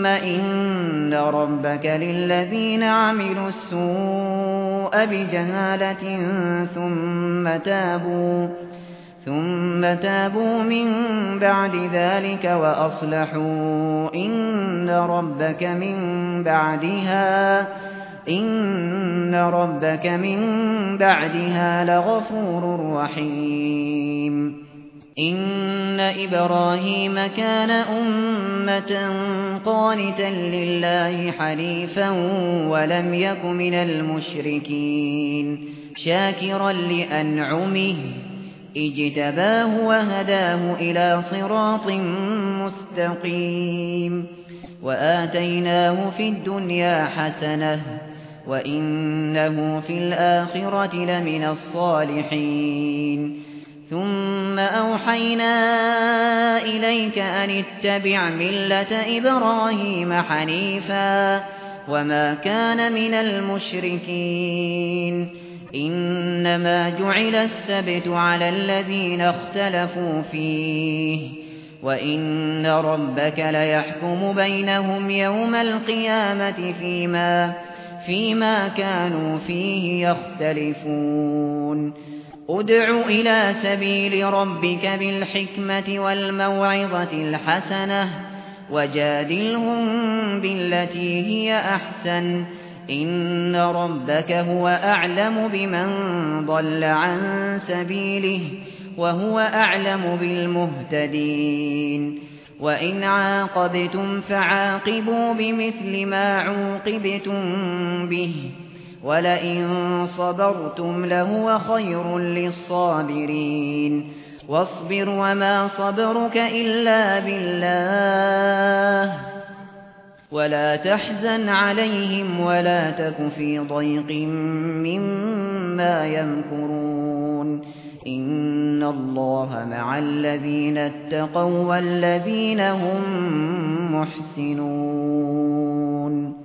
ثم إن ربك للذين عملوا السوء بجهالة ثم تابوا من بعد ذلك وأصلحوا إن ربك من بعدها لغفور رحيم. إن إبراهيم كان أمة قانتا لله حنيفا ولم يك من المشركين شاكرا لأنعمه اجتباه وهداه إلى صراط مستقيم وآتيناه في الدنيا حسنة وإنه في الآخرة لمن الصالحين. ثم أوحينا إليك أن اتبع ملة إبراهيم حنيفا وما كان من المشركين. إنما جعل السبت على الذين اختلفوا فيه وإن ربك ليحكم بينهم يوم القيامة فيما كانوا فيه يختلفون. ادع إلى سبيل ربك بالحكمة والموعظة الحسنة وجادلهم بالتي هي أحسن إن ربك هو أعلم بمن ضل عن سبيله وهو أعلم بالمهتدين. وإن عاقبتم فعاقبوا بمثل ما عوقبتم به ولئن صبرتم لهو خير للصابرين. واصبر وما صبرك إلا بالله ولا تحزن عليهم ولا تك في ضيق مما يمكرون. إن الله مع الذين اتقوا والذين هم محسنون.